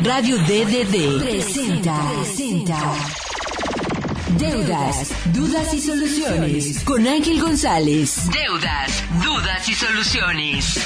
Radio DDD presenta Deudas, Dudas y Soluciones con Ángel González. Deudas, Dudas y Soluciones.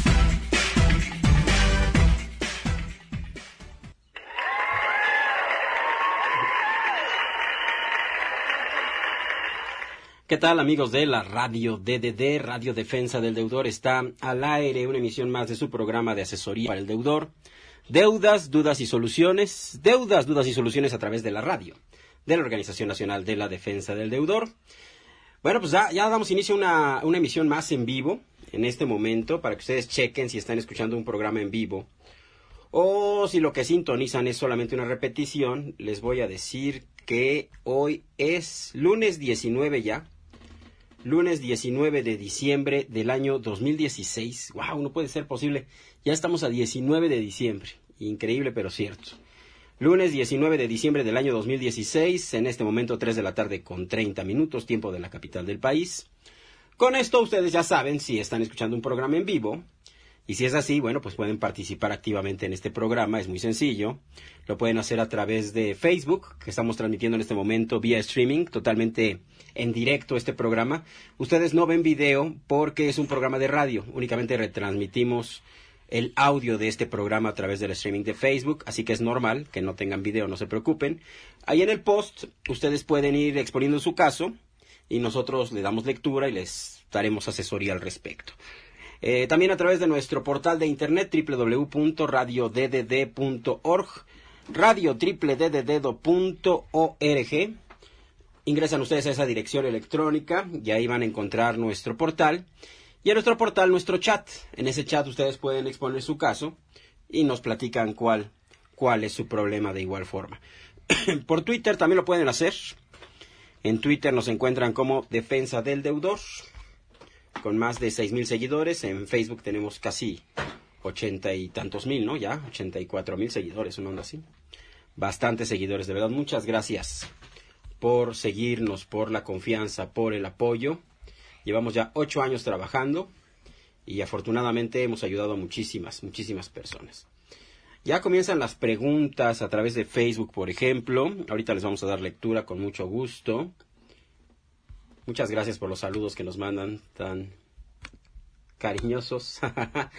¿Qué tal, amigos de la Radio DDD, Radio Defensa del Deudor? Está al aire una emisión más de su programa de asesoría para el deudor. Deudas, Dudas y Soluciones. Deudas, Dudas y Soluciones a través de la radio de la Organización Nacional de la Defensa del Deudor. Bueno, pues ya damos inicio a una emisión más en vivo en este momento para que ustedes chequen si están escuchando un programa en vivo o si lo que sintonizan es solamente una repetición. Les voy a decir que hoy es lunes 19 ya. Lunes 19 de diciembre del año 2016. ¡Wow! No puede ser posible. Ya estamos a 19 de diciembre. Increíble, pero cierto. Lunes 19 de diciembre del año 2016. En este momento 3 de la tarde con 30 minutos, tiempo de la capital del país. Con esto ustedes ya saben si están escuchando un programa en vivo. Y si es así, bueno, pues pueden participar activamente en este programa. Es muy sencillo. Lo pueden hacer a través de Facebook, que estamos transmitiendo en este momento vía streaming, totalmente en directo este programa. Ustedes no ven video porque es un programa de radio. Únicamente retransmitimos el audio de este programa a través del streaming de Facebook. Así que es normal que no tengan video, no se preocupen. Ahí en el post ustedes pueden ir exponiendo su caso y nosotros le damos lectura y les daremos asesoría al respecto. También a través de nuestro portal de internet www.radioddd.org, radio.ddd.org. Ingresan ustedes a esa dirección electrónica y ahí van a encontrar nuestro portal. Y en nuestro portal, nuestro chat. En ese chat ustedes pueden exponer su caso y nos platican cuál es su problema de igual forma. Por Twitter también lo pueden hacer. En Twitter nos encuentran como Defensa del Deudor, con más de 6,000 seguidores. En Facebook tenemos casi 80 y tantos mil, ¿no? Ya, 84,000 seguidores, una onda así. Bastantes seguidores, de verdad. Muchas gracias por seguirnos, por la confianza, por el apoyo. Llevamos ya 8 años trabajando y afortunadamente hemos ayudado a muchísimas personas. Ya comienzan las preguntas a través de Facebook, por ejemplo. Ahorita les vamos a dar lectura con mucho gusto. Muchas gracias por los saludos que nos mandan tan cariñosos.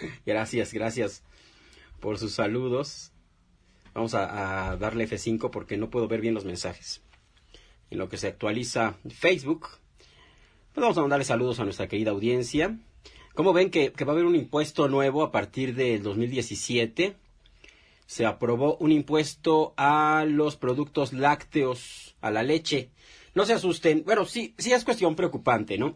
Gracias por sus saludos. Vamos a darle F5 porque no puedo ver bien los mensajes. En lo que se actualiza Facebook, pues vamos a mandarle saludos a nuestra querida audiencia. Como ven que va a haber un impuesto nuevo a partir del 2017. Se aprobó un impuesto a los productos lácteos, a la leche. No se asusten. Bueno, sí es cuestión preocupante, ¿no?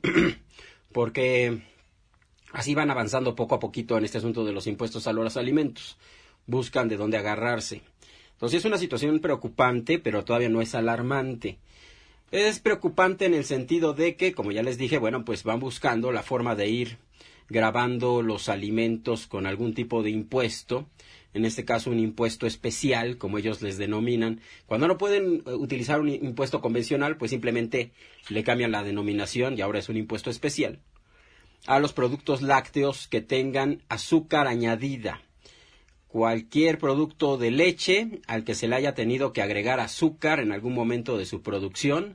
Porque así van avanzando poco a poquito en este asunto de los impuestos a los alimentos. Buscan de dónde agarrarse. Entonces es una situación preocupante, pero todavía no es alarmante. Es preocupante en el sentido de que, como ya les dije, bueno, pues van buscando la forma de ir grabando los alimentos con algún tipo de impuesto. En este caso un impuesto especial, como ellos les denominan. Cuando no pueden utilizar un impuesto convencional, pues simplemente le cambian la denominación y ahora es un impuesto especial a los productos lácteos que tengan azúcar añadida. Cualquier producto de leche al que se le haya tenido que agregar azúcar en algún momento de su producción,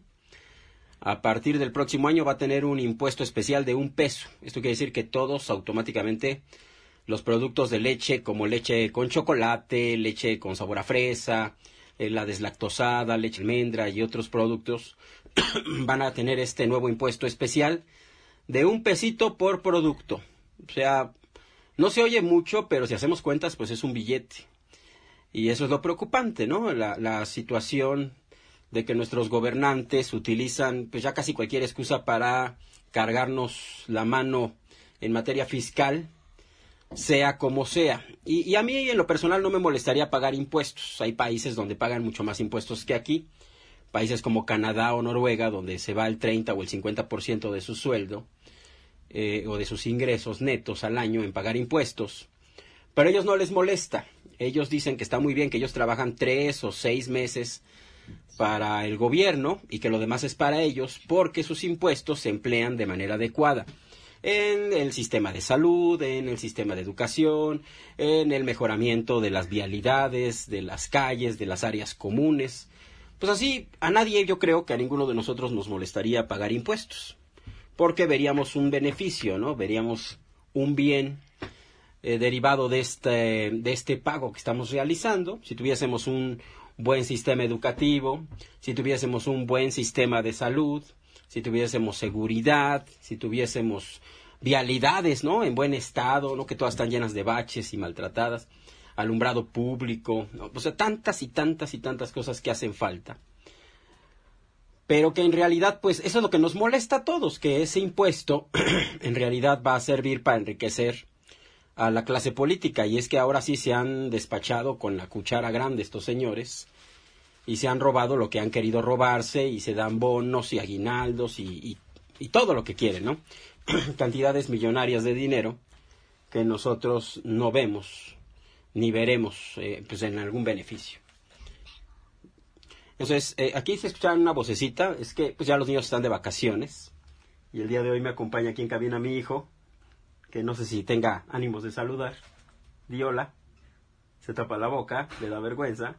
a partir del próximo año va a tener un impuesto especial de $1. Esto quiere decir que todos automáticamente los productos de leche, como leche con chocolate, leche con sabor a fresa, la deslactosada, leche de almendra y otros productos, van a tener este nuevo impuesto especial de $1 por producto. O sea, no se oye mucho, pero si hacemos cuentas, pues es un billete. Y eso es lo preocupante, ¿no? La situación de que nuestros gobernantes utilizan pues ya casi cualquier excusa para cargarnos la mano en materia fiscal, sea como sea. Y a mí en lo personal no me molestaría pagar impuestos. Hay países donde pagan mucho más impuestos que aquí. Países como Canadá o Noruega, donde se va el 30 o el 50% de su sueldo o de sus ingresos netos al año en pagar impuestos. Pero a ellos no les molesta. Ellos dicen que está muy bien que ellos trabajan 3 o 6 meses para el gobierno y que lo demás es para ellos porque sus impuestos se emplean de manera adecuada. en el sistema de salud, en el sistema de educación, en el mejoramiento de las vialidades, de las calles, de las áreas comunes. Pues así, a nadie, yo creo que a ninguno de nosotros nos molestaría pagar impuestos, porque veríamos un beneficio, ¿no? Veríamos un bien derivado de este pago que estamos realizando. Si tuviésemos un buen sistema educativo, si tuviésemos un buen sistema de salud, si tuviésemos seguridad, si tuviésemos vialidades, ¿no?, en buen estado, ¿no?, que todas están llenas de baches y maltratadas, alumbrado público, ¿no? O sea, tantas y tantas y tantas cosas que hacen falta. Pero que en realidad, pues, eso es lo que nos molesta a todos, que ese impuesto en realidad va a servir para enriquecer a la clase política, y es que ahora sí se han despachado con la cuchara grande estos señores, y se han robado lo que han querido robarse, y se dan bonos y aguinaldos y todo lo que quieren, ¿no? Cantidades millonarias de dinero que nosotros no vemos ni veremos pues en algún beneficio. Entonces, aquí se escucha una vocecita, es que pues ya los niños están de vacaciones, y el día de hoy me acompaña aquí en cabina mi hijo, que no sé si tenga ánimos de saludar. Di hola. Se tapa la boca, le da vergüenza.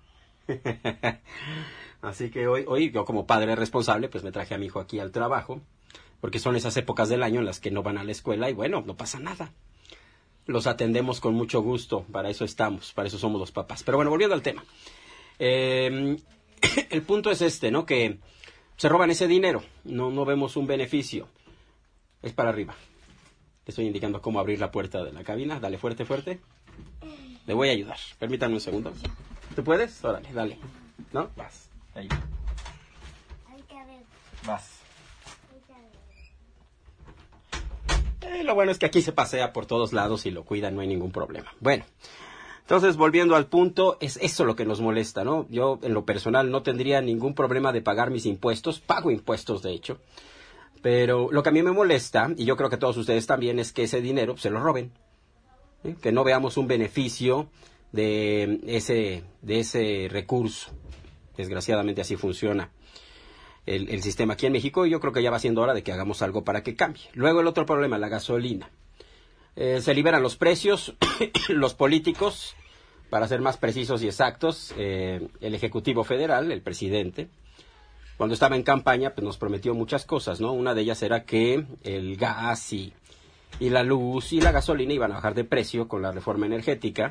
Así que hoy yo, como padre responsable, pues me traje a mi hijo aquí al trabajo, porque son esas épocas del año en las que no van a la escuela y bueno, no pasa nada. Los atendemos con mucho gusto, para eso estamos, para eso somos los papás. Pero bueno, volviendo al tema. El punto es este, ¿no? Que se roban ese dinero, no vemos un beneficio. Es para arriba. Te estoy indicando cómo abrir la puerta de la cabina. Dale fuerte, fuerte. Le voy a ayudar. Permítanme un segundo. ¿Tú puedes? Órale, dale. ¿No? Vas. Ahí. Vas. Lo bueno es que aquí se pasea por todos lados y lo cuidan, no hay ningún problema. Bueno, entonces volviendo al punto, es eso lo que nos molesta, ¿no? Yo en lo personal no tendría ningún problema de pagar mis impuestos. Pago impuestos, de hecho. Pero lo que a mí me molesta, y yo creo que a todos ustedes también, es que ese dinero se lo roben. ¿Sí? Que no veamos un beneficio de ese recurso. Desgraciadamente así funciona el sistema aquí en México, y yo creo que ya va siendo hora de que hagamos algo para que cambie. Luego el otro problema, la gasolina. Se liberan los precios, los políticos, para ser más precisos y exactos, el Ejecutivo Federal, el presidente, cuando estaba en campaña, pues nos prometió muchas cosas, ¿no? Una de ellas era que el gas y la luz y la gasolina iban a bajar de precio con la reforma energética.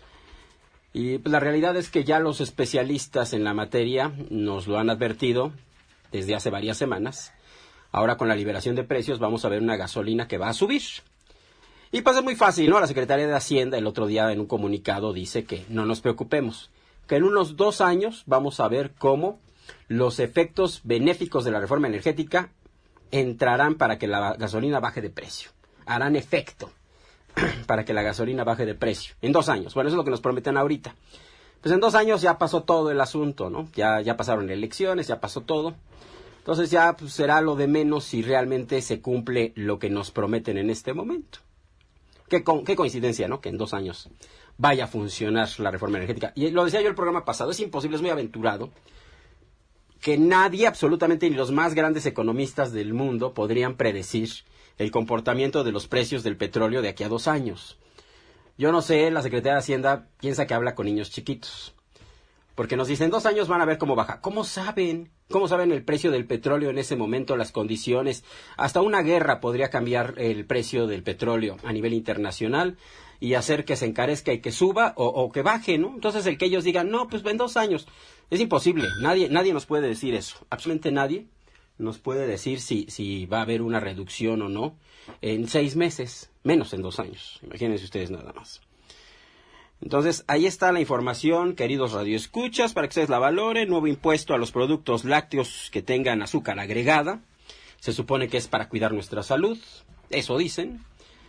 Y pues la realidad es que ya los especialistas en la materia nos lo han advertido desde hace varias semanas. Ahora con la liberación de precios vamos a ver una gasolina que va a subir. Y pues es muy fácil, ¿no? La Secretaría de Hacienda el otro día en un comunicado dice que no nos preocupemos, que en unos 2 años vamos a ver cómo los efectos benéficos de la reforma energética entrarán para que la gasolina baje de precio. Harán efecto para que la gasolina baje de precio. En 2 años. Bueno, eso es lo que nos prometen ahorita. Pues en 2 años ya pasó todo el asunto, ¿no? Ya pasaron elecciones, ya pasó todo. Entonces ya pues, será lo de menos si realmente se cumple lo que nos prometen en este momento. Qué coincidencia, ¿no? Que en 2 años vaya a funcionar la reforma energética. Y lo decía yo el programa pasado, es imposible, es muy aventurado, que nadie, absolutamente ni los más grandes economistas del mundo, podrían predecir el comportamiento de los precios del petróleo de aquí a 2 años. Yo no sé, la Secretaría de Hacienda piensa que habla con niños chiquitos. Porque nos dicen, 2 años van a ver cómo baja. ¿Cómo saben? ¿Cómo saben el precio del petróleo en ese momento, las condiciones? Hasta una guerra podría cambiar el precio del petróleo a nivel internacional y hacer que se encarezca y que suba o que baje, ¿no? Entonces el que ellos digan, no, pues en 2 años. Es imposible. Nadie nos puede decir eso. Absolutamente nadie nos puede decir si va a haber una reducción o no en 6 meses, menos en 2 años. Imagínense ustedes nada más. Entonces, ahí está la información, queridos radioescuchas, para que ustedes la valoren. Nuevo impuesto a los productos lácteos que tengan azúcar agregada. Se supone que es para cuidar nuestra salud. Eso dicen.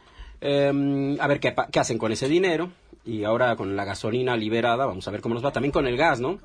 A ver qué hacen con ese dinero. Y ahora con la gasolina liberada, vamos a ver cómo nos va. También con el gas, ¿no?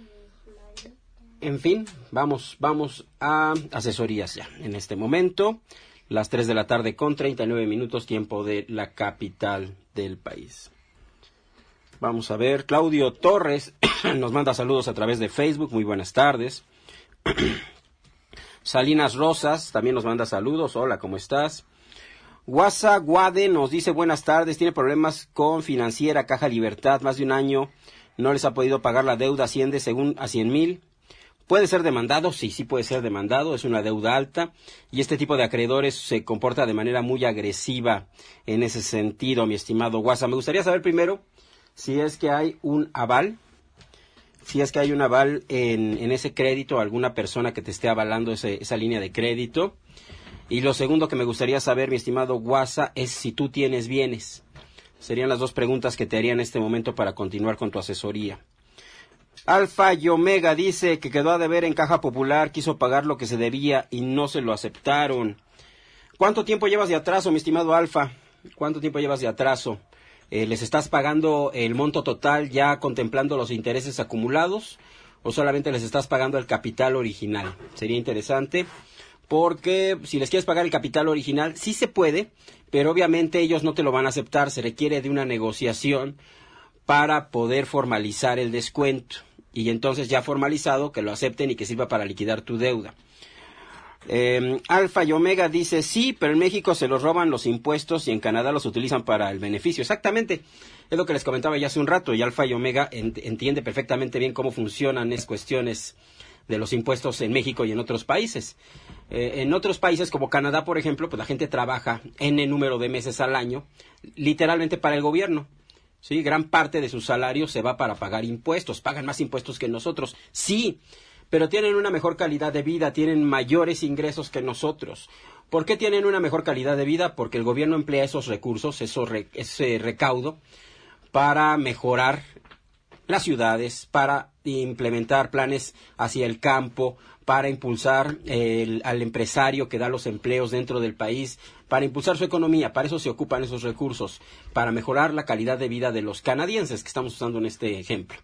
En fin, vamos a asesorías ya. En este momento, las 3 de la tarde con 39 minutos, tiempo de la capital del país. Vamos a ver, Claudio Torres nos manda saludos a través de Facebook, muy buenas tardes. Salinas Rosas también nos manda saludos, hola, ¿cómo estás? Guasa Guade nos dice buenas tardes, tiene problemas con Financiera Caja Libertad, más de un año no les ha podido pagar la deuda, asciende según a 100,000. ¿Puede ser demandado? Sí, sí puede ser demandado, es una deuda alta y este tipo de acreedores se comporta de manera muy agresiva en ese sentido, mi estimado Guasa. Me gustaría saber primero si es que hay un aval, en ese crédito, alguna persona que te esté avalando esa línea de crédito. Y lo segundo que me gustaría saber, mi estimado Guasa, es si tú tienes bienes. Serían las dos preguntas que te haría en este momento para continuar con tu asesoría. Alfa y Omega dice que quedó a deber en Caja Popular, quiso pagar lo que se debía y no se lo aceptaron. ¿Cuánto tiempo llevas de atraso, mi estimado Alfa? ¿Cuánto tiempo llevas de atraso? ¿Les estás pagando el monto total ya contemplando los intereses acumulados o solamente les estás pagando el capital original? Sería interesante porque si les quieres pagar el capital original sí se puede, pero obviamente ellos no te lo van a aceptar, se requiere de una negociación para poder formalizar el descuento y entonces ya formalizado que lo acepten y que sirva para liquidar tu deuda. Alfa y Omega dice sí, pero en México se los roban los impuestos y en Canadá los utilizan para el beneficio. Exactamente, es lo que les comentaba ya hace un rato y Alfa y Omega entiende perfectamente bien cómo funcionan esas cuestiones de los impuestos en México y en otros países. En otros países como Canadá, por ejemplo, pues la gente trabaja N número de meses al año, literalmente para el gobierno. Sí, gran parte de su salario se va para pagar impuestos, pagan más impuestos que nosotros, sí, pero tienen una mejor calidad de vida, tienen mayores ingresos que nosotros. ¿Por qué tienen una mejor calidad de vida? Porque el gobierno emplea esos recursos, ese recaudo, para mejorar las ciudades, para implementar planes hacia el campo, para impulsar al empresario que da los empleos dentro del país, para impulsar su economía. Para eso se ocupan esos recursos, para mejorar la calidad de vida de los canadienses que estamos usando en este ejemplo.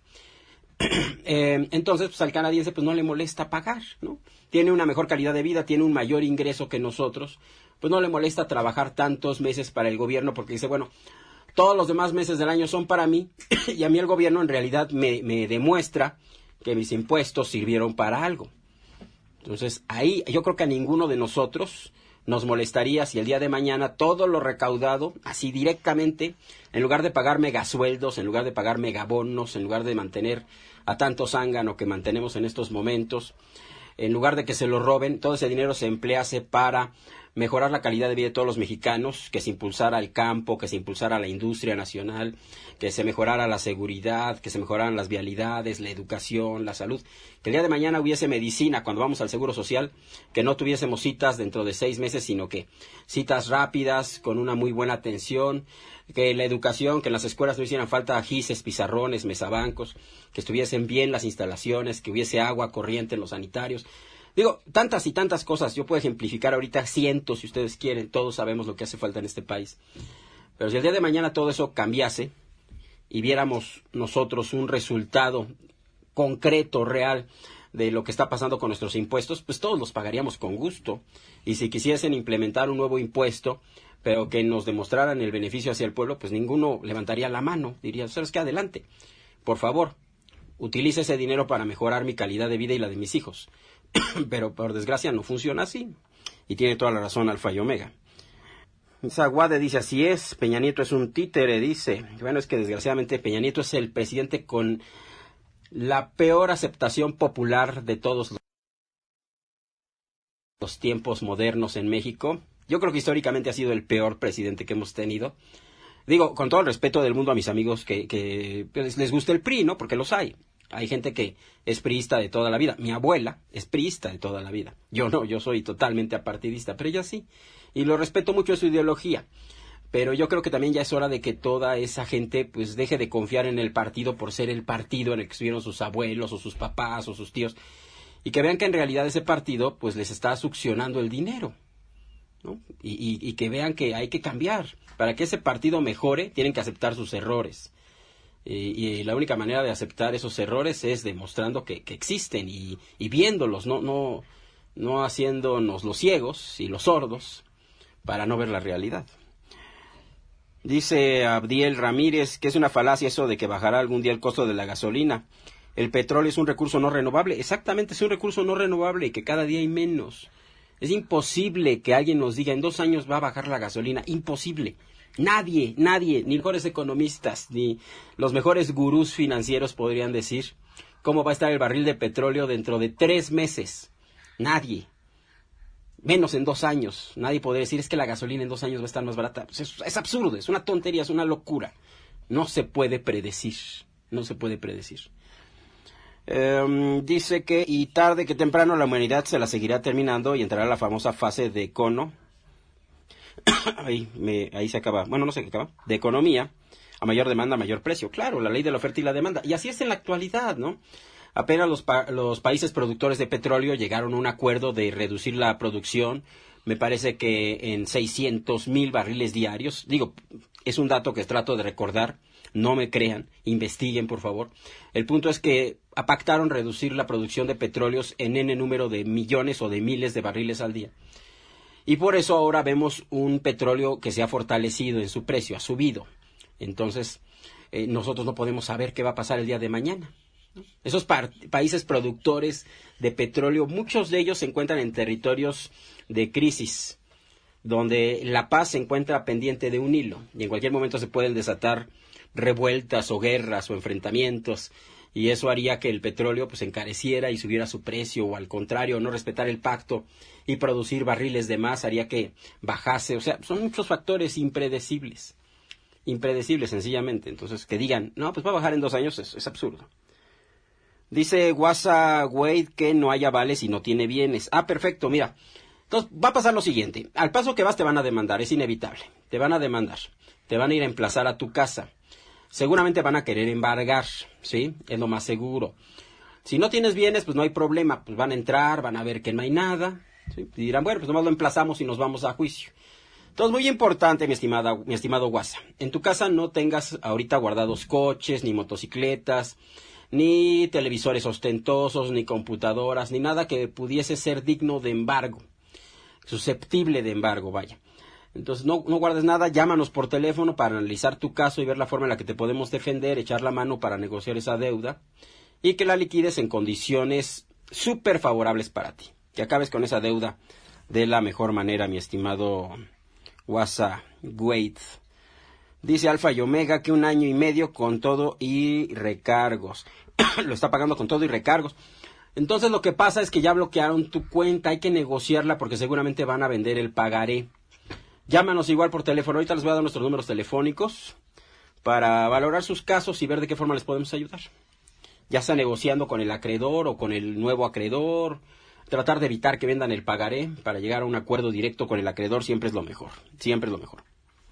Entonces, pues al canadiense pues no le molesta pagar, ¿no? Tiene una mejor calidad de vida, tiene un mayor ingreso que nosotros, pues no le molesta trabajar tantos meses para el gobierno porque dice, bueno, todos los demás meses del año son para mí y a mí el gobierno en realidad me demuestra que mis impuestos sirvieron para algo. Entonces, ahí yo creo que a ninguno de nosotros nos molestaría si el día de mañana todo lo recaudado, así directamente, en lugar de pagar megasueldos, en lugar de pagar megabonos, en lugar de mantener a tanto zángano que mantenemos en estos momentos, en lugar de que se lo roben, todo ese dinero se emplease para mejorar la calidad de vida de todos los mexicanos, que se impulsara el campo, que se impulsara la industria nacional, que se mejorara la seguridad, que se mejoraran las vialidades, la educación, la salud, que el día de mañana hubiese medicina cuando vamos al Seguro Social, que no tuviésemos citas dentro de 6 meses, sino que citas rápidas, con una muy buena atención, que la educación, que en las escuelas no hicieran falta gises, pizarrones, mesabancos, que estuviesen bien las instalaciones, que hubiese agua corriente en los sanitarios. Digo, tantas y tantas cosas. Yo puedo ejemplificar ahorita cientos, si ustedes quieren. Todos sabemos lo que hace falta en este país. Pero si el día de mañana todo eso cambiase y viéramos nosotros un resultado concreto, real, de lo que está pasando con nuestros impuestos, pues todos los pagaríamos con gusto. Y si quisiesen implementar un nuevo impuesto, pero que nos demostraran el beneficio hacia el pueblo, pues ninguno levantaría la mano. Diría, ¿sabes qué? Adelante. Por favor, utilice ese dinero para mejorar mi calidad de vida y la de mis hijos. Pero por desgracia no funciona así. Y tiene toda la razón Alfa y Omega. Zaguade dice, así es, Peña Nieto es un títere, dice. Bueno, es que desgraciadamente Peña Nieto es el presidente con la peor aceptación popular de todos los tiempos modernos en México. Yo creo que históricamente ha sido el peor presidente que hemos tenido. Digo, con todo el respeto del mundo a mis amigos que les gusta el PRI, ¿no? Porque los hay. Hay gente que es priista de toda la vida. Mi abuela es priista de toda la vida. Yo no, yo soy totalmente apartidista, pero ella sí. Y lo respeto mucho su ideología. Pero yo creo que también ya es hora de que toda esa gente pues deje de confiar en el partido por ser el partido en el que estuvieron sus abuelos o sus papás o sus tíos. Y que vean que en realidad ese partido pues les está succionando el dinero, ¿no? Y que vean que hay que cambiar. Para que ese partido mejore, tienen que aceptar sus errores. Y la única manera de aceptar esos errores es demostrando que existen y viéndolos, no haciéndonos los ciegos y los sordos para no ver la realidad. Dice Abdiel Ramírez que es una falacia eso de que bajará algún día el costo de la gasolina. El petróleo es un recurso no renovable. Exactamente, es un recurso no renovable y que cada día hay menos. Es imposible que alguien nos diga en 2 años va a bajar la gasolina. Imposible. Nadie, ni mejores economistas, ni los mejores gurús financieros podrían decir cómo va a estar el barril de petróleo dentro de 3 meses. Nadie. Menos en 2 años. Nadie podría decir es que la gasolina en 2 años va a estar más barata. Pues es absurdo, es una tontería, es una locura. No se puede predecir. No se puede predecir. Dice que y tarde que temprano la humanidad se la seguirá terminando y entrará la famosa fase de cono. ahí se acaba. Bueno, no sé qué acaba. De economía. A mayor demanda, mayor precio. Claro, la ley de la oferta y la demanda. Y así es en la actualidad, ¿no? Apenas los países productores de petróleo llegaron a un acuerdo de reducir la producción. Me parece que en 600,000 barriles diarios. Digo, es un dato que trato de recordar. No me crean, investiguen por favor. El punto es que pactaron reducir la producción de petróleos en N número de millones o de miles de barriles al día. Y por eso ahora vemos un petróleo que se ha fortalecido en su precio, ha subido. Entonces, nosotros no podemos saber qué va a pasar el día de mañana, ¿no? Esos países productores de petróleo, muchos de ellos se encuentran en territorios de crisis, donde la paz se encuentra pendiente de un hilo, y en cualquier momento se pueden desatar revueltas o guerras o enfrentamientos, y eso haría que el petróleo pues encareciera y subiera su precio, o al contrario, no respetar el pacto y producir barriles de más haría que bajase. O sea, son muchos factores impredecibles sencillamente. Entonces, que digan, no, pues va a bajar en 2 años, es absurdo. Dice Wasa Wade que no hay avales y no tiene bienes. Ah, perfecto, mira. Entonces, va a pasar lo siguiente. Al paso que vas te van a demandar, es inevitable. Te van a demandar. Te van a ir a emplazar a tu casa. Seguramente van a querer embargar, ¿sí? Es lo más seguro. Si no tienes bienes, pues no hay problema. Pues van a entrar, van a ver que no hay nada, ¿sí? Y dirán, bueno, pues nomás lo emplazamos y nos vamos a juicio. Entonces, muy importante, mi estimado Guasa. En tu casa no tengas ahorita guardados coches, ni motocicletas, ni televisores ostentosos, ni computadoras, ni nada que pudiese ser digno de embargo. Susceptible de embargo, vaya. Entonces, no guardes nada, llámanos por teléfono para analizar tu caso y ver la forma en la que te podemos defender, echar la mano para negociar esa deuda y que la liquides en condiciones súper favorables para ti. Que acabes con esa deuda de la mejor manera, mi estimado Wasa Wade. Dice Alfa y Omega que 1 año y medio con todo y recargos. Lo está pagando con todo y recargos. Entonces, lo que pasa es que ya bloquearon tu cuenta, hay que negociarla porque seguramente van a vender el pagaré. Llámanos igual por teléfono. Ahorita les voy a dar nuestros números telefónicos para valorar sus casos y ver de qué forma les podemos ayudar. Ya sea negociando con el acreedor o con el nuevo acreedor. Tratar de evitar que vendan el pagaré para llegar a un acuerdo directo con el acreedor siempre es lo mejor. Siempre es lo mejor.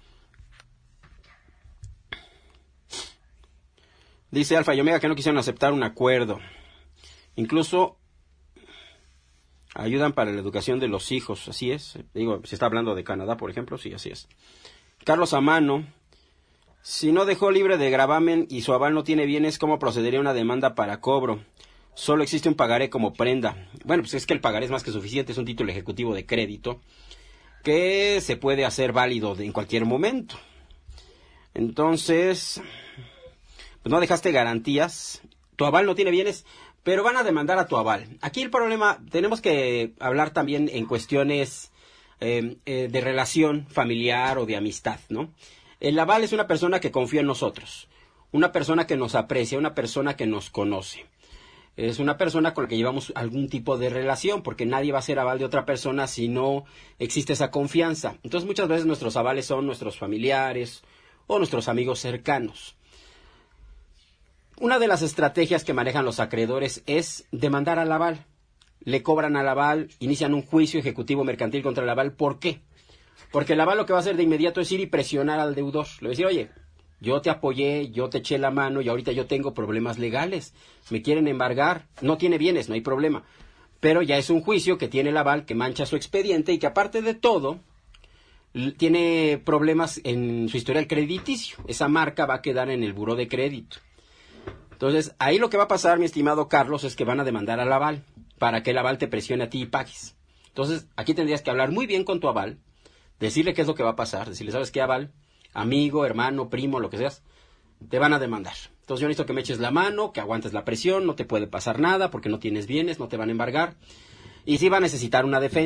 Dice Alfa y Omega que no quisieron aceptar un acuerdo. Incluso ayudan para la educación de los hijos, así es. Digo, se está hablando de Canadá, por ejemplo, sí, así es. Carlos Amano, si no dejó libre de gravamen y su aval no tiene bienes, ¿cómo procedería una demanda para cobro? Solo existe un pagaré como prenda. Bueno, pues es que el pagaré es más que suficiente, es un título ejecutivo de crédito que se puede hacer válido en cualquier momento. Entonces, pues no dejaste garantías, tu aval no tiene bienes, pero van a demandar a tu aval. Aquí el problema, tenemos que hablar también en cuestiones de relación familiar o de amistad, ¿no? El aval es una persona que confía en nosotros, una persona que nos aprecia, una persona que nos conoce. Es una persona con la que llevamos algún tipo de relación, porque nadie va a ser aval de otra persona si no existe esa confianza. Entonces, muchas veces nuestros avales son nuestros familiares o nuestros amigos cercanos. Una de las estrategias que manejan los acreedores es demandar al aval. Le cobran al aval, inician un juicio ejecutivo mercantil contra el aval. ¿Por qué? Porque el aval lo que va a hacer de inmediato es ir y presionar al deudor. Le va a decir, oye, yo te apoyé, yo te eché la mano y ahorita yo tengo problemas legales. Me quieren embargar, no tiene bienes, no hay problema. Pero ya es un juicio que tiene el aval, que mancha su expediente y que aparte de todo tiene problemas en su historial crediticio. Esa marca va a quedar en el buró de crédito. Entonces, ahí lo que va a pasar, mi estimado Carlos, es que van a demandar al aval para que el aval te presione a ti y pagues. Entonces, aquí tendrías que hablar muy bien con tu aval, decirle qué es lo que va a pasar, decirle, ¿sabes qué, aval? Amigo, hermano, primo, lo que seas, te van a demandar. Entonces, yo necesito que me eches la mano, que aguantes la presión, no te puede pasar nada porque no tienes bienes, no te van a embargar. Y sí va a necesitar una defensa.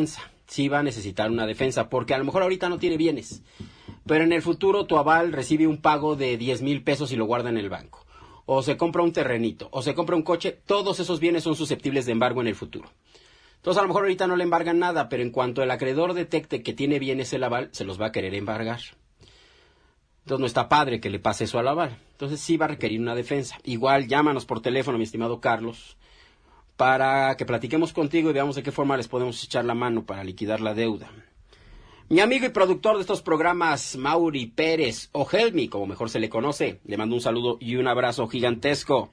sí va a necesitar una defensa, porque a lo mejor ahorita no tiene bienes, pero en el futuro tu aval recibe un pago de 10,000 pesos y lo guarda en el banco, o se compra un terrenito, o se compra un coche. Todos esos bienes son susceptibles de embargo en el futuro. Entonces a lo mejor ahorita no le embargan nada, pero en cuanto el acreedor detecte que tiene bienes el aval, se los va a querer embargar. Entonces no está padre que le pase eso al aval. Entonces sí va a requerir una defensa. Igual llámanos por teléfono, mi estimado Carlos, para que platiquemos contigo y veamos de qué forma les podemos echar la mano para liquidar la deuda. Mi amigo y productor de estos programas, Mauri Pérez, o Helmi, como mejor se le conoce, le mando un saludo y un abrazo gigantesco.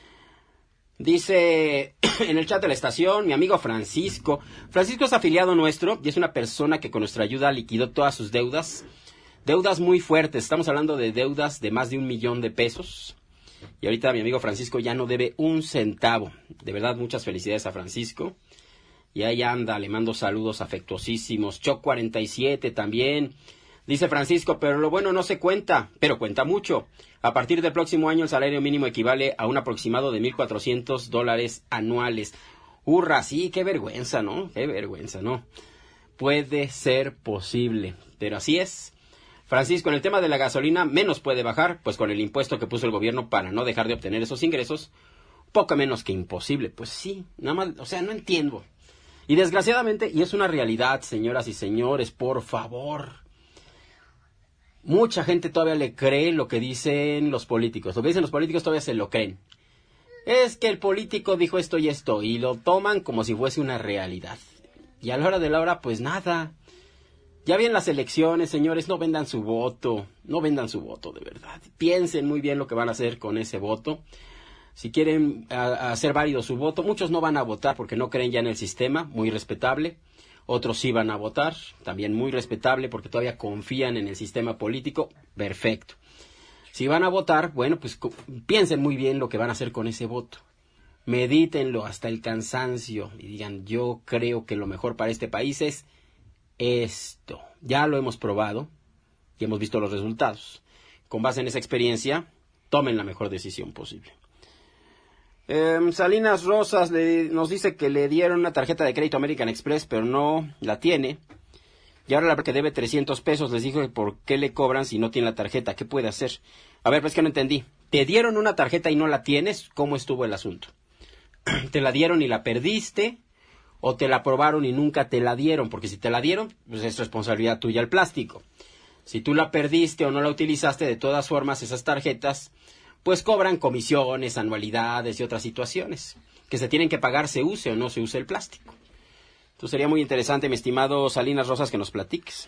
Dice en el chat de la estación, mi amigo Francisco. Francisco es afiliado nuestro y es una persona que con nuestra ayuda liquidó todas sus deudas. Deudas muy fuertes, estamos hablando de deudas de más de 1 millón de pesos. Y ahorita mi amigo Francisco ya no debe un centavo. De verdad, muchas felicidades a Francisco. Y ahí anda, le mando saludos afectuosísimos. Choc47 también. Dice Francisco, pero lo bueno no se cuenta, pero cuenta mucho. A partir del próximo año el salario mínimo equivale a un aproximado de $1,400 anuales. ¡Hurra! Sí, qué vergüenza, ¿no? Qué vergüenza, ¿no? Puede ser posible, pero así es. Francisco, en el tema de la gasolina, menos puede bajar, pues con el impuesto que puso el gobierno para no dejar de obtener esos ingresos, poco menos que imposible. Pues sí, nada más, o sea, no entiendo. Y desgraciadamente, y es una realidad, señoras y señores, por favor, mucha gente todavía le cree lo que dicen los políticos. Lo que dicen los políticos todavía se lo creen. Es que el político dijo esto y esto, y lo toman como si fuese una realidad. Y a la hora de la hora, pues nada. Ya vienen las elecciones, señores, no vendan su voto, de verdad. Piensen muy bien lo que van a hacer con ese voto. Si quieren hacer válido su voto, muchos no van a votar porque no creen ya en el sistema, muy respetable. Otros sí van a votar, también muy respetable porque todavía confían en el sistema político, perfecto. Si van a votar, bueno, pues piensen muy bien lo que van a hacer con ese voto. Medítenlo hasta el cansancio y digan, yo creo que lo mejor para este país es esto. Ya lo hemos probado y hemos visto los resultados. Con base en esa experiencia, tomen la mejor decisión posible. Salinas Rosas nos dice que le dieron una tarjeta de crédito American Express, pero no la tiene. Y ahora la que debe 300 pesos, les dijo que por qué le cobran si no tiene la tarjeta. ¿Qué puede hacer? A ver, pues que no entendí. ¿Te dieron una tarjeta y no la tienes? ¿Cómo estuvo el asunto? ¿Te la dieron y la perdiste? ¿O te la aprobaron y nunca te la dieron? Porque si te la dieron, pues es responsabilidad tuya el plástico. Si tú la perdiste o no la utilizaste, de todas formas, esas tarjetas pues cobran comisiones, anualidades y otras situaciones que se tienen que pagar, se use o no se use el plástico. Entonces sería muy interesante, mi estimado Salinas Rosas, que nos platiques.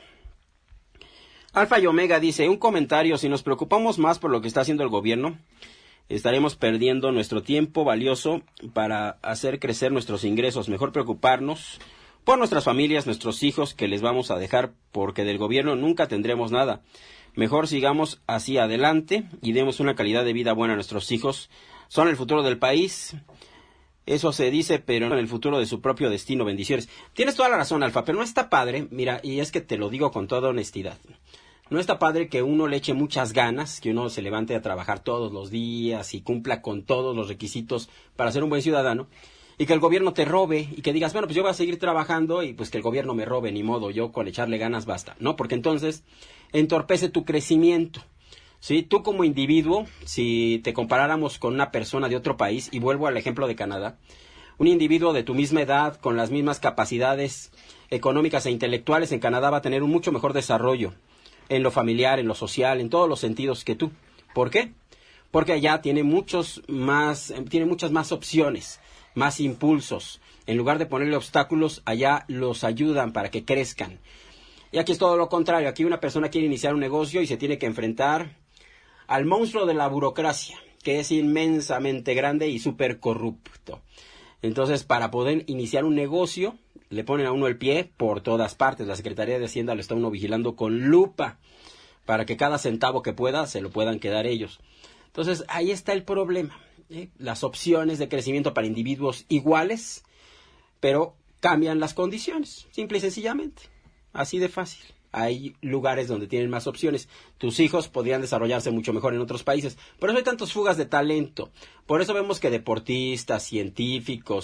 Alfa y Omega dice, un comentario, si nos preocupamos más por lo que está haciendo el gobierno, estaremos perdiendo nuestro tiempo valioso para hacer crecer nuestros ingresos. Mejor preocuparnos por nuestras familias, nuestros hijos, que les vamos a dejar, porque del gobierno nunca tendremos nada. Mejor sigamos así adelante y demos una calidad de vida buena a nuestros hijos. Son el futuro del país. Eso se dice, pero no en el futuro de su propio destino. Bendiciones. Tienes toda la razón, Alfa, pero no está padre. Mira, y es que te lo digo con toda honestidad. No está padre que uno le eche muchas ganas, que uno se levante a trabajar todos los días y cumpla con todos los requisitos para ser un buen ciudadano, y que el gobierno te robe y que digas, bueno, pues yo voy a seguir trabajando y pues que el gobierno me robe, ni modo, yo con echarle ganas basta. No, porque entonces entorpece tu crecimiento. ¿Sí? Tú como individuo, si te comparáramos con una persona de otro país, y vuelvo al ejemplo de Canadá, un individuo de tu misma edad, con las mismas capacidades económicas e intelectuales en Canadá va a tener un mucho mejor desarrollo en lo familiar, en lo social, en todos los sentidos que tú. ¿Por qué? Porque allá tiene muchas más opciones, más impulsos. En lugar de ponerle obstáculos, allá los ayudan para que crezcan. Y aquí es todo lo contrario. Aquí una persona quiere iniciar un negocio y se tiene que enfrentar al monstruo de la burocracia, que es inmensamente grande y súper corrupto. Entonces, para poder iniciar un negocio, le ponen a uno el pie por todas partes. La Secretaría de Hacienda lo está uno vigilando con lupa para que cada centavo que pueda se lo puedan quedar ellos. Entonces, ahí está el problema. Las opciones de crecimiento para individuos iguales, pero cambian las condiciones, simple y sencillamente. Así de fácil. Hay lugares donde tienen más opciones. Tus hijos podrían desarrollarse mucho mejor en otros países. Por eso hay tantas fugas de talento. Por eso vemos que deportistas, científicos,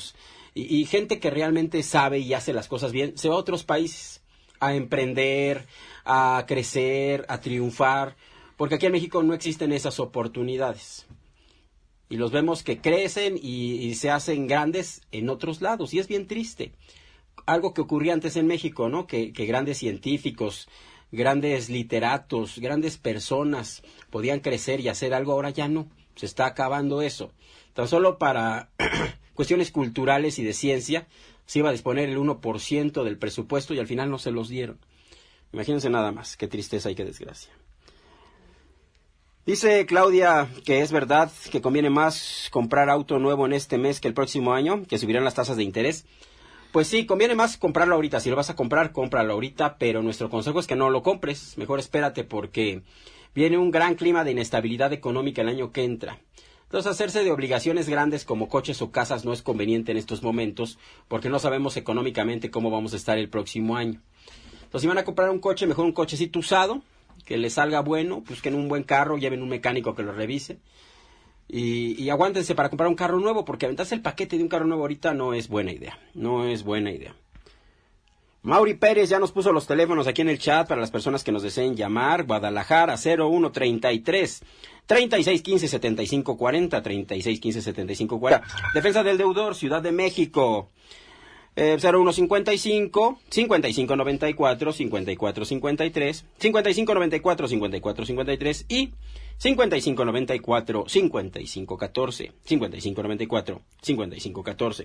y gente que realmente sabe y hace las cosas bien, se va a otros países a emprender, a crecer, a triunfar, porque aquí en México no existen esas oportunidades. Y los vemos que crecen y se hacen grandes en otros lados, y es bien triste. Algo que ocurría antes en México, ¿no? Que grandes científicos, grandes literatos, grandes personas podían crecer y hacer algo, ahora ya no. Se está acabando eso. Tan solo para cuestiones culturales y de ciencia se iba a disponer el 1% del presupuesto y al final no se los dieron. Imagínense nada más, qué tristeza y qué desgracia. Dice Claudia que es verdad que conviene más comprar auto nuevo en este mes que el próximo año, que subirán las tasas de interés. Pues sí, conviene más comprarlo ahorita. Si lo vas a comprar, cómpralo ahorita, pero nuestro consejo es que no lo compres. Mejor espérate porque viene un gran clima de inestabilidad económica el año que entra. Entonces, hacerse de obligaciones grandes como coches o casas no es conveniente en estos momentos porque no sabemos económicamente cómo vamos a estar el próximo año. Entonces, si van a comprar un coche, mejor un cochecito usado, que les salga bueno, busquen un buen carro, lleven un mecánico que lo revise. Y aguántense para comprar un carro nuevo, porque aventarse el paquete de un carro nuevo ahorita no es buena idea. No es buena idea. Mauri Pérez ya nos puso los teléfonos aquí en el chat para las personas que nos deseen llamar. Guadalajara 0133 3615 7540 3615 7540. Defensa del Deudor, Ciudad de México 0155 5594 5453 5594 5453 y 5594 5514 5594 5514.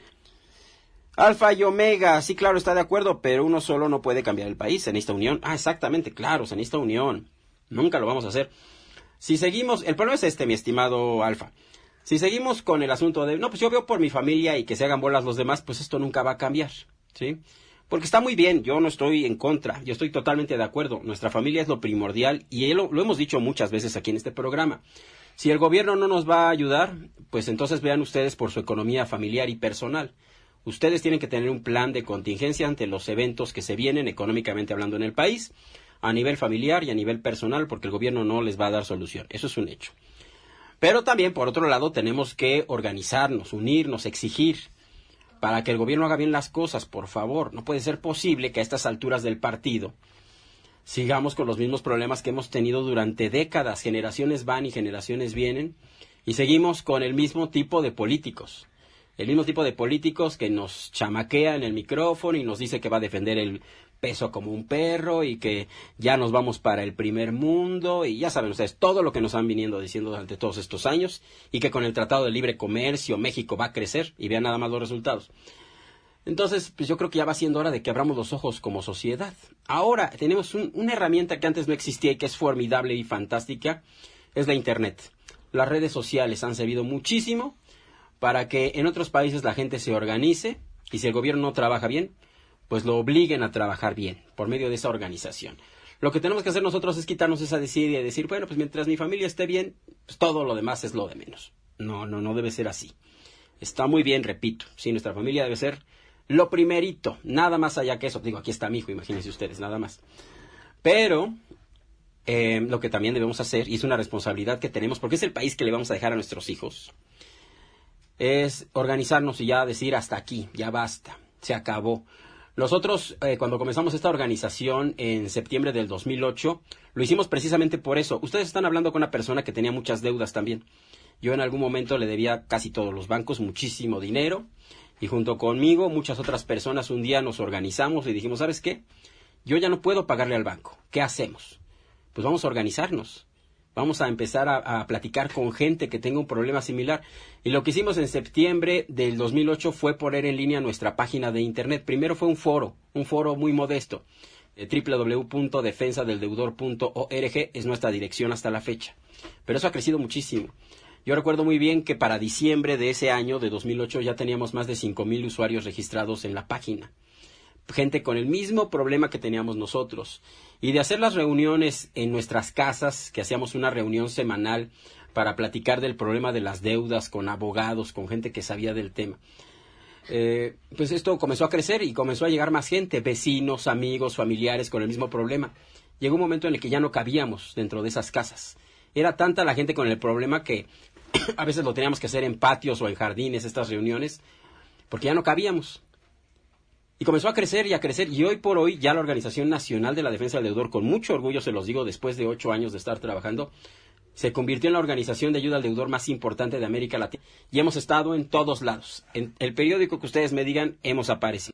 Alfa y Omega, sí, claro, está de acuerdo, pero uno solo no puede cambiar el país, se necesita unión. Ah, exactamente, claro, se necesita unión. Nunca lo vamos a hacer. Si seguimos, el problema es este, mi estimado Alfa. Si seguimos con el asunto de, no, pues yo veo por mi familia y que se hagan bolas los demás, pues esto nunca va a cambiar, ¿sí? Porque está muy bien, yo no estoy en contra, yo estoy totalmente de acuerdo. Nuestra familia es lo primordial y lo hemos dicho muchas veces aquí en este programa. Si el gobierno no nos va a ayudar, pues entonces vean ustedes por su economía familiar y personal. Ustedes tienen que tener un plan de contingencia ante los eventos que se vienen económicamente hablando en el país, a nivel familiar y a nivel personal, porque el gobierno no les va a dar solución. Eso es un hecho. Pero también, por otro lado, tenemos que organizarnos, unirnos, exigir, para que el gobierno haga bien las cosas, por favor. No puede ser posible que a estas alturas del partido sigamos con los mismos problemas que hemos tenido durante décadas. Generaciones van y generaciones vienen, y seguimos con el mismo tipo de políticos. El mismo tipo de políticos que nos chamaquea en el micrófono y nos dice que va a defender el peso como un perro y que ya nos vamos para el primer mundo y ya saben ustedes todo lo que nos han viniendo diciendo durante todos estos años y que con el Tratado de Libre Comercio México va a crecer y vean nada más los resultados. Entonces, pues yo creo que ya va siendo hora de que abramos los ojos como sociedad. Ahora tenemos una herramienta que antes no existía y que es formidable y fantástica, es la Internet. Las redes sociales han servido muchísimo para que en otros países la gente se organice y si el gobierno no trabaja bien, pues lo obliguen a trabajar bien por medio de esa organización. Lo que tenemos que hacer nosotros es quitarnos esa desidia y decir, bueno, pues mientras mi familia esté bien, pues todo lo demás es lo de menos. No debe ser así. Está muy bien, repito, sí, nuestra familia debe ser lo primerito, nada más allá que eso. Digo, aquí está mi hijo, imagínense ustedes, nada más. Pero lo que también debemos hacer, y es una responsabilidad que tenemos, porque es el país que le vamos a dejar a nuestros hijos, es organizarnos y ya decir hasta aquí, ya basta, se acabó. Nosotros, cuando comenzamos esta organización en septiembre del 2008, lo hicimos precisamente por eso. Ustedes están hablando con una persona que tenía muchas deudas también. Yo en algún momento le debía casi todos los bancos muchísimo dinero y junto conmigo muchas otras personas un día nos organizamos y dijimos, ¿sabes qué? Yo ya no puedo pagarle al banco. ¿Qué hacemos? Pues vamos a organizarnos. Vamos a empezar a platicar con gente que tenga un problema similar. Y lo que hicimos en septiembre del 2008 fue poner en línea nuestra página de internet. Primero fue un foro muy modesto. www.defensadeldeudor.org es nuestra dirección hasta la fecha. Pero eso ha crecido muchísimo. Yo recuerdo muy bien que para diciembre de ese año, de 2008, ya teníamos más de 5,000 usuarios registrados en la página. Gente con el mismo problema que teníamos nosotros. Y de hacer las reuniones en nuestras casas, que hacíamos una reunión semanal para platicar del problema de las deudas con abogados, con gente que sabía del tema. Pues esto comenzó a crecer y comenzó a llegar más gente, vecinos, amigos, familiares con el mismo problema. Llegó un momento en el que ya no cabíamos dentro de esas casas. Era tanta la gente con el problema que a veces lo teníamos que hacer en patios o en jardines, estas reuniones, porque ya no cabíamos. Y comenzó a crecer, y hoy por hoy ya la Organización Nacional de la Defensa del Deudor, con mucho orgullo se los digo, después de 8 años de estar trabajando, se convirtió en la organización de ayuda al deudor más importante de América Latina. Y hemos estado en todos lados. En el periódico que ustedes me digan, hemos aparecido.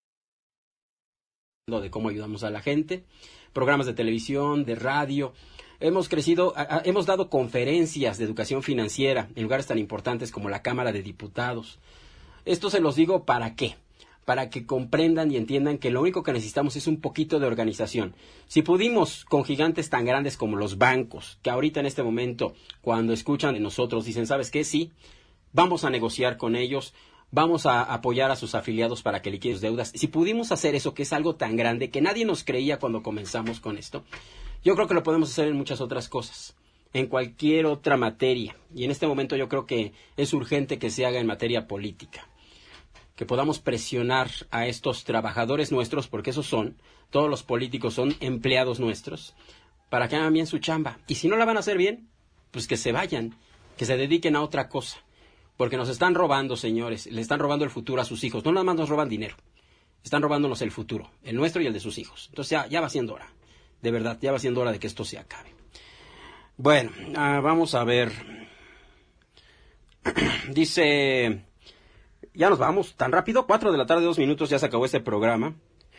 De cómo ayudamos a la gente, programas de televisión, de radio. Hemos crecido, hemos dado conferencias de educación financiera en lugares tan importantes como la Cámara de Diputados. Esto se los digo ¿para qué? Para que comprendan y entiendan que lo único que necesitamos es un poquito de organización. Si pudimos con gigantes tan grandes como los bancos, que ahorita en este momento, cuando escuchan de nosotros, dicen, ¿sabes qué? Sí, vamos a negociar con ellos, vamos a apoyar a sus afiliados para que liquiden sus deudas. Si pudimos hacer eso, que es algo tan grande, que nadie nos creía cuando comenzamos con esto, yo creo que lo podemos hacer en muchas otras cosas, en cualquier otra materia. Y en este momento yo creo que es urgente que se haga en materia política, que podamos presionar a estos trabajadores nuestros, porque esos son, todos los políticos son empleados nuestros, para que hagan bien su chamba. Y si no la van a hacer bien, pues que se vayan, que se dediquen a otra cosa. Porque nos están robando, señores, le están robando el futuro a sus hijos. No nada más nos roban dinero, están robándonos el futuro, el nuestro y el de sus hijos. Entonces ya va siendo hora, de verdad, ya va siendo hora de que esto se acabe. Bueno, vamos a ver. Dice... Ya nos vamos, tan rápido, 4 de la tarde, 2 minutos, ya se acabó este programa.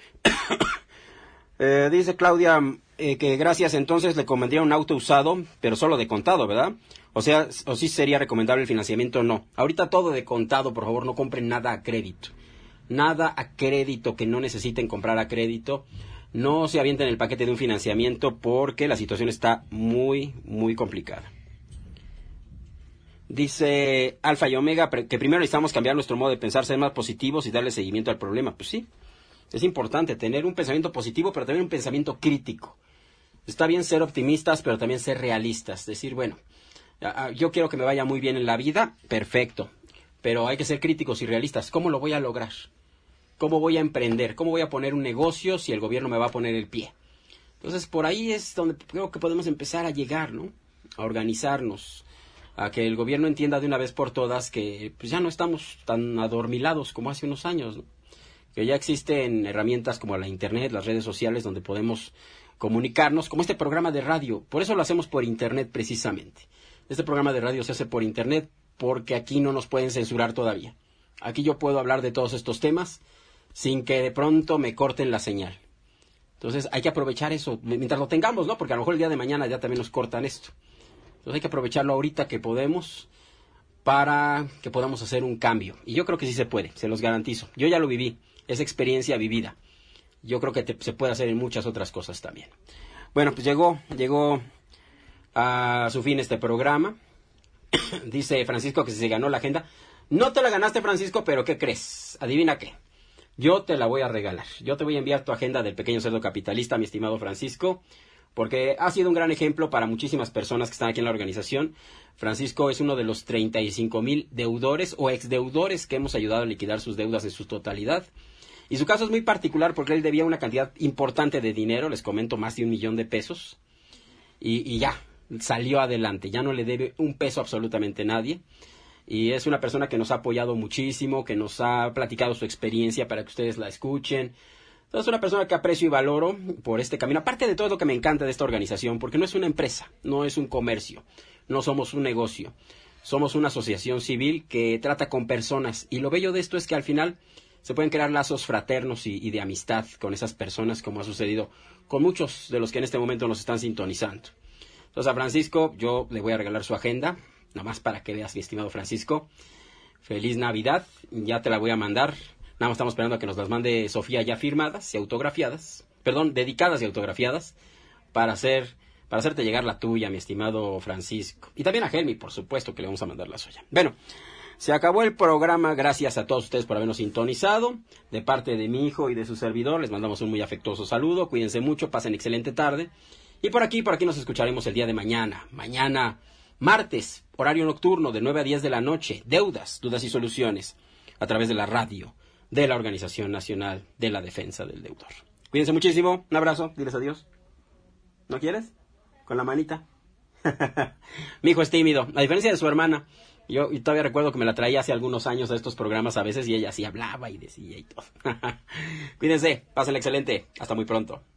Dice Claudia que gracias, entonces le convendría un auto usado, pero solo de contado, ¿verdad? O sea, o sí sería recomendable el financiamiento o no. Ahorita todo de contado, por favor, no compren nada a crédito. Nada a crédito que no necesiten comprar a crédito. No se avienten el paquete de un financiamiento porque la situación está muy, muy complicada. Dice Alfa y Omega que primero necesitamos cambiar nuestro modo de pensar, ser más positivos y darle seguimiento al problema. Pues sí, es importante tener un pensamiento positivo, pero también un pensamiento crítico. Está bien ser optimistas, pero también ser realistas. Decir, bueno, yo quiero que me vaya muy bien en la vida, perfecto. Pero hay que ser críticos y realistas. ¿Cómo lo voy a lograr? ¿Cómo voy a emprender? ¿Cómo voy a poner un negocio si el gobierno me va a poner el pie? Entonces, por ahí es donde creo que podemos empezar a llegar, ¿no? A organizarnos, a que el gobierno entienda de una vez por todas que pues ya no estamos tan adormilados como hace unos años, ¿no? Que ya existen herramientas como la internet, las redes sociales, donde podemos comunicarnos, como este programa de radio. Por eso lo hacemos por internet precisamente. Este programa de radio se hace por internet porque aquí no nos pueden censurar todavía. Aquí yo puedo hablar de todos estos temas sin que de pronto me corten la señal. Entonces hay que aprovechar eso mientras lo tengamos, ¿no? Porque a lo mejor el día de mañana ya también nos cortan esto. Entonces hay que aprovecharlo ahorita que podemos para que podamos hacer un cambio. Y yo creo que sí se puede, se los garantizo. Yo ya lo viví, es experiencia vivida. Yo creo que se puede hacer en muchas otras cosas también. Bueno, pues llegó a su fin este programa. Dice Francisco que se ganó la agenda. No te la ganaste, Francisco, pero ¿qué crees? Adivina qué. Yo te la voy a regalar. Yo te voy a enviar tu agenda del pequeño cerdo capitalista, mi estimado Francisco, porque ha sido un gran ejemplo para muchísimas personas que están aquí en la organización. Francisco es uno de los 35,000 deudores o exdeudores que hemos ayudado a liquidar sus deudas en su totalidad. Y su caso es muy particular porque él debía una cantidad importante de dinero, les comento, más de 1 millón de pesos, y ya, salió adelante, ya no le debe un peso absolutamente a nadie. Y es una persona que nos ha apoyado muchísimo, que nos ha platicado su experiencia para que ustedes la escuchen. Entonces, es una persona que aprecio y valoro por este camino. Aparte de todo lo que me encanta de esta organización, porque no es una empresa, no es un comercio, no somos un negocio. Somos una asociación civil que trata con personas. Y lo bello de esto es que al final se pueden crear lazos fraternos y de amistad con esas personas, como ha sucedido con muchos de los que en este momento nos están sintonizando. Entonces, a Francisco yo le voy a regalar su agenda. Nada más para que veas, mi estimado Francisco. Feliz Navidad. Ya te la voy a mandar. Nada más estamos esperando a que nos las mande Sofía ya firmadas y autografiadas. Perdón, dedicadas y autografiadas. Para hacerte llegar la tuya, mi estimado Francisco. Y también a Helmi, por supuesto, que le vamos a mandar la suya. Bueno, se acabó el programa. Gracias a todos ustedes por habernos sintonizado. De parte de mi hijo y de su servidor, les mandamos un muy afectuoso saludo. Cuídense mucho, pasen excelente tarde. Y por aquí nos escucharemos el día de mañana. Mañana, martes, horario nocturno de 9 a 10 de la noche, deudas, dudas y soluciones, a través de la radio de la Organización Nacional de la Defensa del Deudor. Cuídense muchísimo, un abrazo, diles adiós. ¿No quieres? Con la manita. Mi hijo es tímido, a diferencia de su hermana, Yo y todavía recuerdo que me la traía hace algunos años a estos programas a veces y ella así hablaba y decía y todo. Cuídense, pásenla excelente. Hasta muy pronto.